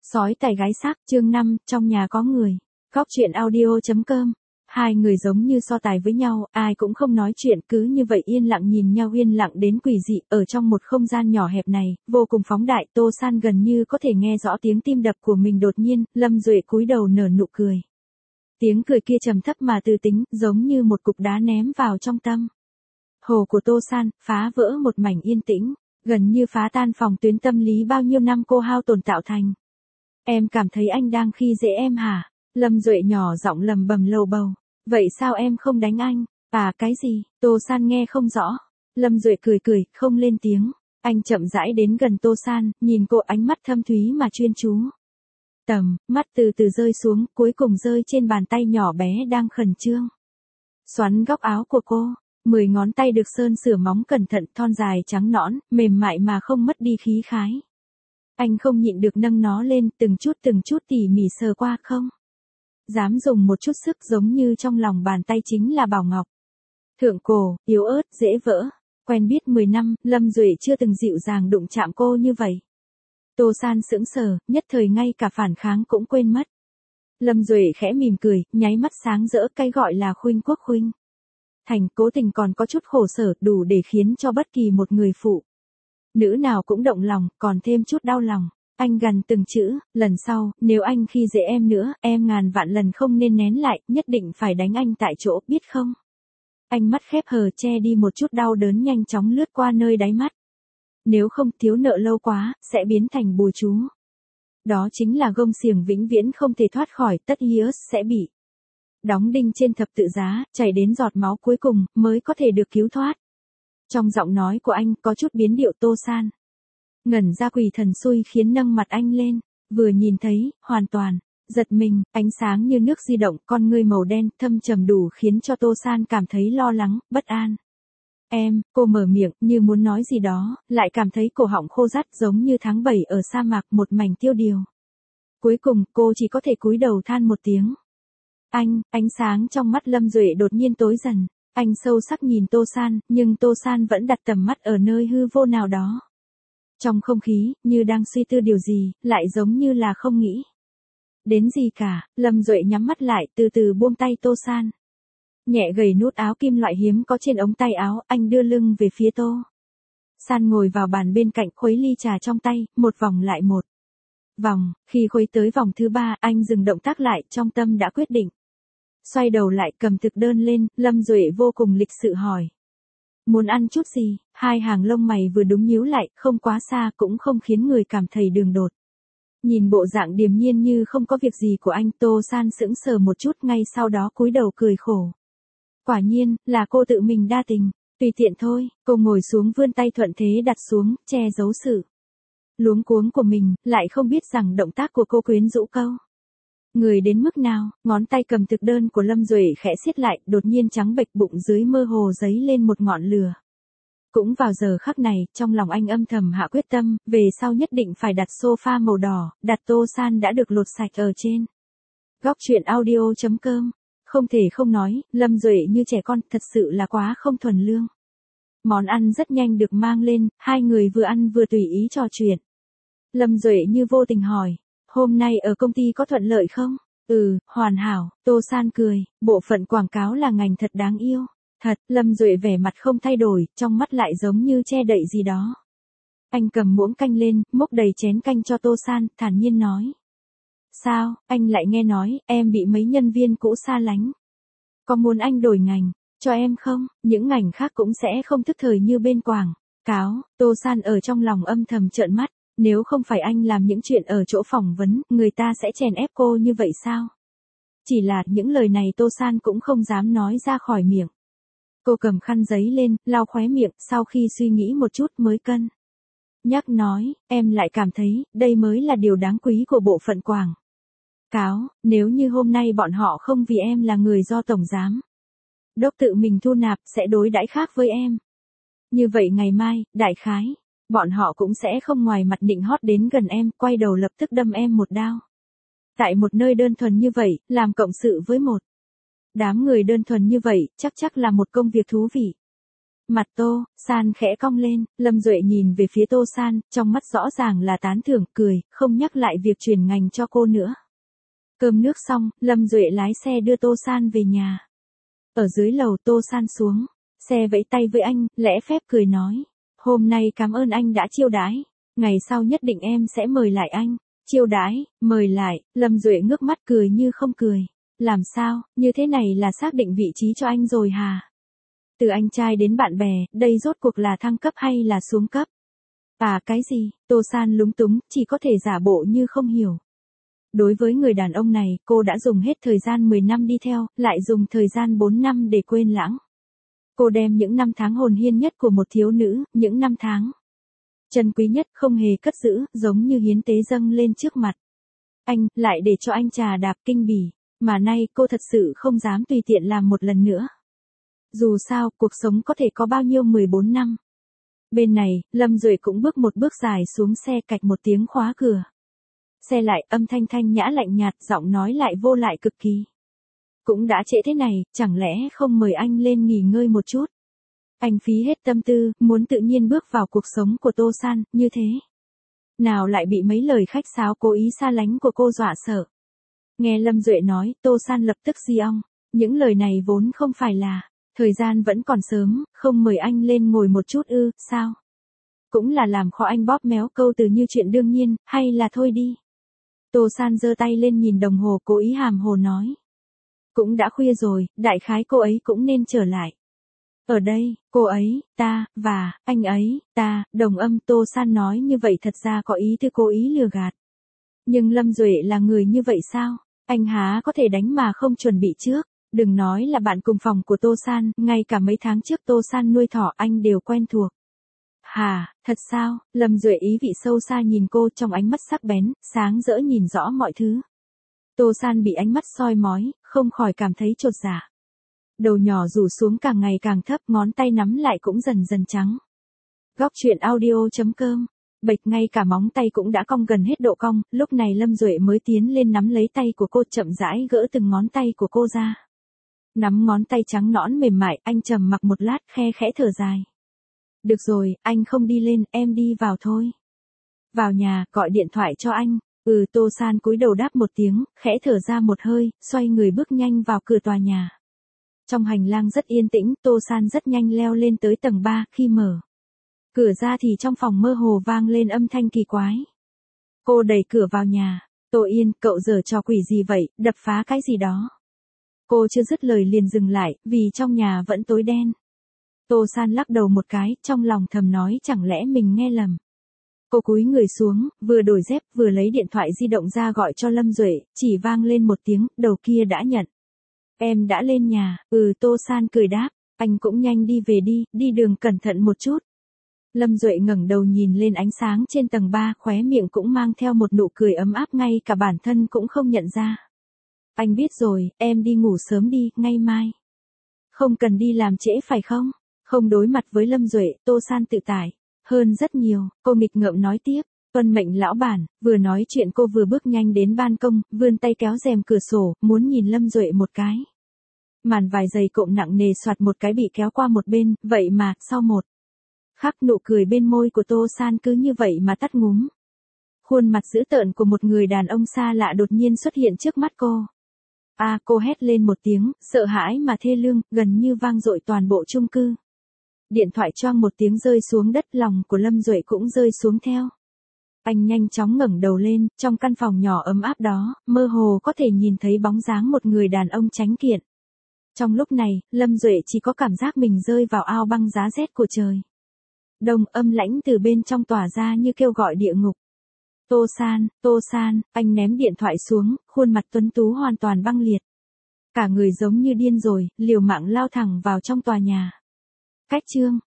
Sói tài gái xác chương 5, trong nhà có người. Góc chuyện audio.com. Hai người giống như so tài với nhau, ai cũng không nói chuyện, cứ như vậy yên lặng nhìn nhau, yên lặng đến quỷ dị, ở trong một không gian nhỏ hẹp này, vô cùng phóng đại. Tô San gần như có thể nghe rõ tiếng tim đập của mình. Đột nhiên, Lâm Duệ cúi đầu nở nụ cười. Tiếng cười kia trầm thấp mà từ tính, giống như một cục đá ném vào trong tâm hồ của Tô San, phá vỡ một mảnh yên tĩnh, gần như phá tan phòng tuyến tâm lý bao nhiêu năm cô hao tổn tạo thành. Em cảm thấy anh đang khi dễ em hả? Lâm Duệ nhỏ giọng lầm bầm lầu bầu. Vậy sao em không đánh anh? À cái gì? Tô San nghe không rõ. Lâm Duệ cười cười, không lên tiếng. Anh chậm rãi đến gần Tô San, nhìn cô, ánh mắt thâm thúy mà chuyên chú. Mắt từ từ rơi xuống, cuối cùng rơi trên bàn tay nhỏ bé đang khẩn trương xoắn góc áo của cô. 10 ngón tay được sơn sửa móng cẩn thận, thon dài trắng nõn, mềm mại mà không mất đi khí khái. Anh không nhịn được nâng nó lên, từng chút tỉ mỉ sờ qua, không dám dùng một chút sức, giống như trong lòng bàn tay chính là bảo ngọc. Thượng cổ, yếu ớt, dễ vỡ. Quen biết 10 năm, Lâm Duệ chưa từng dịu dàng đụng chạm cô như vậy. Tô San sững sờ, nhất thời ngay cả phản kháng cũng quên mất. Lâm Duệ khẽ mỉm cười, nháy mắt sáng rỡ, cái gọi là khuynh quốc khuynh thành, cố tình còn có chút khổ sở, đủ để khiến cho bất kỳ một người phụ nữ nào cũng động lòng, còn thêm chút đau lòng. Anh gằn từng chữ, lần sau, nếu anh khi dễ em nữa, em ngàn vạn lần không nên nén lại, nhất định phải đánh anh tại chỗ, biết không? Anh mắt khép hờ, che đi một chút đau đớn nhanh chóng lướt qua nơi đáy mắt. Nếu không, thiếu nợ lâu quá, sẽ biến thành bùa chú. Đó chính là gông xiềng vĩnh viễn không thể thoát khỏi, tất hiếu sẽ bị đóng đinh trên thập tự giá, chảy đến giọt máu cuối cùng, mới có thể được cứu thoát. Trong giọng nói của anh, có chút biến điệu. Tô San ngẩn ra, quỷ thần xui khiến nâng mặt anh lên, vừa nhìn thấy, hoàn toàn giật mình, ánh sáng như nước di động, con ngươi màu đen, thâm trầm đủ khiến cho Tô San cảm thấy lo lắng, bất an. Cô mở miệng, như muốn nói gì đó, lại cảm thấy cổ họng khô rát, giống như tháng 7 ở sa mạc, một mảnh tiêu điều. Cuối cùng, cô chỉ có thể cúi đầu than một tiếng. Ánh sáng trong mắt Lâm Duệ đột nhiên tối dần. Anh sâu sắc nhìn Tô San, nhưng Tô San vẫn đặt tầm mắt ở nơi hư vô nào đó. Trong không khí, như đang suy tư điều gì, lại giống như là không nghĩ đến gì cả. Lâm Duệ nhắm mắt lại, từ từ buông tay Tô San. Nhẹ gầy nút áo kim loại hiếm có trên ống tay áo, anh đưa lưng về phía Tô San ngồi vào bàn bên cạnh, khuấy ly trà trong tay, một vòng lại một vòng. Khi khuấy tới vòng thứ 3, anh dừng động tác lại, trong tâm đã quyết định. Xoay đầu lại, cầm thực đơn lên, Lâm Duệ vô cùng lịch sự hỏi. Muốn ăn chút gì? Hai hàng lông mày vừa đúng nhíu lại, không quá xa, cũng không khiến người cảm thấy đường đột. Nhìn bộ dạng điềm nhiên như không có việc gì của anh, Tô San sững sờ một chút, ngay sau đó cúi đầu cười khổ. Quả nhiên, là cô tự mình đa tình. Tùy tiện thôi. Cô ngồi xuống, vươn tay thuận thế đặt xuống, che giấu sự luống cuống của mình, lại không biết rằng động tác của cô quyến rũ câu người đến mức nào. Ngón tay cầm thực đơn của Lâm Duệ khẽ siết lại, đột nhiên trắng bệch, bụng dưới mơ hồ dấy lên một ngọn lửa. Cũng vào giờ khắc này, trong lòng anh âm thầm hạ quyết tâm, về sau nhất định phải đặt sofa màu đỏ, đặt Tô San đã được lột sạch ở trên. Góc chuyện audio.com. Không thể không nói, Lâm Duệ như trẻ con, thật sự là quá không thuần lương. Món ăn rất nhanh được mang lên, hai người vừa ăn vừa tùy ý trò chuyện. Lâm Duệ như vô tình hỏi, hôm nay ở công ty có thuận lợi không? Hoàn hảo. Tô San cười, bộ phận quảng cáo là ngành thật đáng yêu. Thật. Lâm Duệ vẻ mặt không thay đổi, trong mắt lại giống như che đậy gì đó. Anh cầm muỗng canh lên, múc đầy chén canh cho Tô San, thản nhiên nói. Sao, anh lại nghe nói, em bị mấy nhân viên cũ xa lánh. Có muốn anh đổi ngành cho em không? Những ngành khác cũng sẽ không thức thời như bên quảng cáo. Tô San ở trong lòng âm thầm trợn mắt. Nếu không phải anh làm những chuyện ở chỗ phỏng vấn, người ta sẽ chèn ép cô như vậy sao? Chỉ là những lời này Tô San cũng không dám nói ra khỏi miệng. Cô cầm khăn giấy lên, lau khóe miệng, sau khi suy nghĩ một chút mới cân nhắc nói, em lại cảm thấy, đây mới là điều đáng quý của bộ phận quảng cáo. Nếu như hôm nay bọn họ không vì em là người do tổng giám đốc tự mình thu nạp, sẽ đối đãi khác với em. Như vậy ngày mai, đại khái, bọn họ cũng sẽ không ngoài mặt định hót đến gần em, quay đầu lập tức đâm em một đao. Tại một nơi đơn thuần như vậy, làm cộng sự với một đám người đơn thuần như vậy, chắc là một công việc thú vị. Mặt Tô San khẽ cong lên, Lâm Duệ nhìn về phía Tô San, trong mắt rõ ràng là tán thưởng, cười, không nhắc lại việc chuyển ngành cho cô nữa. Cơm nước xong, Lâm Duệ lái xe đưa Tô San về nhà. Ở dưới lầu Tô San xuống, xe vẫy tay với anh, lễ phép cười nói. Hôm nay cảm ơn anh đã chiêu đãi, ngày sau nhất định em sẽ mời lại anh. Chiêu đãi, mời lại, Lâm Duệ ngước mắt cười như không cười. Làm sao, như thế này là xác định vị trí cho anh rồi hả? Từ anh trai đến bạn bè, đây rốt cuộc là thăng cấp hay là xuống cấp? À cái gì? Tô San lúng túng, chỉ có thể giả bộ như không hiểu. Đối với người đàn ông này, cô đã dùng hết thời gian 10 năm đi theo, lại dùng thời gian 4 năm để quên lãng. Cô đem những năm tháng hồn hiên nhất của một thiếu nữ, những năm tháng chân quý nhất không hề cất giữ, giống như hiến tế dâng lên trước mặt. Anh, lại để cho anh trà đạp kinh bỉ, mà nay cô thật sự không dám tùy tiện làm một lần nữa. Dù sao, cuộc sống có thể có bao nhiêu 14 năm. Bên này, Lâm Duệ cũng bước một bước dài xuống xe, cạch một tiếng khóa cửa. Xe lại, âm thanh thanh nhã lạnh nhạt, giọng nói lại vô lại cực kỳ. Cũng đã trễ thế này, chẳng lẽ không mời anh lên nghỉ ngơi một chút? Anh phí hết tâm tư, muốn tự nhiên bước vào cuộc sống của Tô San, như thế. Nào lại bị mấy lời khách sáo cố ý xa lánh của cô dọa sợ. Nghe Lâm Duệ nói, Tô San lập tức di ong. Những lời này vốn không phải là, thời gian vẫn còn sớm, không mời anh lên ngồi một chút ư, sao? Cũng là làm khó anh bóp méo câu từ như chuyện đương nhiên, hay là thôi đi. Tô San giơ tay lên nhìn đồng hồ, cố ý hàm hồ nói. Cũng đã khuya rồi, đại khái cô ấy cũng nên trở lại. Ở đây, cô ấy, ta, và, anh ấy, ta, đồng âm. Tô San nói như vậy thật ra có ý tư cố ý lừa gạt. Nhưng Lâm Duệ là người như vậy sao? Anh há có thể đánh mà không chuẩn bị trước. Đừng nói là bạn cùng phòng của Tô San, ngay cả mấy tháng trước Tô San nuôi thỏ anh đều quen thuộc. Hà, thật sao? Lâm Duệ ý vị sâu xa nhìn cô, trong ánh mắt sắc bén, sáng rỡ nhìn rõ mọi thứ. Tô San bị ánh mắt soi mói, không khỏi cảm thấy chột dạ. Đầu nhỏ rủ xuống càng ngày càng thấp, ngón tay nắm lại cũng dần dần trắng. Góc truyện audio.com. Bệch ngay cả móng tay cũng đã cong gần hết độ cong, lúc này Lâm Duệ mới tiến lên nắm lấy tay của cô, chậm rãi gỡ từng ngón tay của cô ra. Nắm ngón tay trắng nõn mềm mại, anh trầm mặc một lát, khe khẽ thở dài. Được rồi, anh không đi lên, em đi vào thôi. Vào nhà, gọi điện thoại cho anh. Tô San cúi đầu đáp một tiếng, khẽ thở ra một hơi, xoay người bước nhanh vào cửa tòa nhà. Trong hành lang rất yên tĩnh, Tô San rất nhanh leo lên tới tầng 3, khi mở cửa ra thì trong phòng mơ hồ vang lên âm thanh kỳ quái. Cô đẩy cửa vào nhà. Tô Yên, cậu giở trò quỷ gì vậy, đập phá cái gì đó. Cô chưa dứt lời liền dừng lại, vì trong nhà vẫn tối đen. Tô San lắc đầu một cái, trong lòng thầm nói chẳng lẽ mình nghe lầm. Cô cúi người xuống, vừa đổi dép vừa lấy điện thoại di động ra gọi cho Lâm Duệ, chỉ vang lên một tiếng, đầu kia đã nhận. Em đã lên nhà, Tô San cười đáp, anh cũng nhanh đi về đi, đi đường cẩn thận một chút. Lâm Duệ ngẩng đầu nhìn lên ánh sáng trên tầng 3, khóe miệng cũng mang theo một nụ cười ấm áp, ngay cả bản thân cũng không nhận ra. Anh biết rồi, em đi ngủ sớm đi, ngay mai. Không cần đi làm trễ phải không? Không đối mặt với Lâm Duệ, Tô San tự tải hơn rất nhiều, cô nghịch ngợm nói tiếp. Tuân mệnh lão bản. Vừa nói chuyện cô vừa bước nhanh đến ban công, vươn tay kéo rèm cửa sổ, muốn nhìn Lâm Duệ một cái. Màn vài giày cộm nặng nề soạt một cái bị kéo qua một bên, vậy mà, sau một khắc nụ cười bên môi của Tô San cứ như vậy mà tắt ngúm. Khuôn mặt dữ tợn của một người đàn ông xa lạ đột nhiên xuất hiện trước mắt cô. Cô hét lên một tiếng, sợ hãi mà thê lương, gần như vang dội toàn bộ chung cư. Điện thoại choang một tiếng rơi xuống đất, lòng của Lâm Duệ cũng rơi xuống theo. Anh nhanh chóng ngẩng đầu lên, trong căn phòng nhỏ ấm áp đó, mơ hồ có thể nhìn thấy bóng dáng một người đàn ông tránh kiện. Trong lúc này, Lâm Duệ chỉ có cảm giác mình rơi vào ao băng giá rét của trời đông, âm lãnh từ bên trong tỏa ra như kêu gọi địa ngục. Tô San, anh ném điện thoại xuống, khuôn mặt tuấn tú hoàn toàn băng liệt. Cả người giống như điên rồi, liều mạng lao thẳng vào trong tòa nhà. Cách chương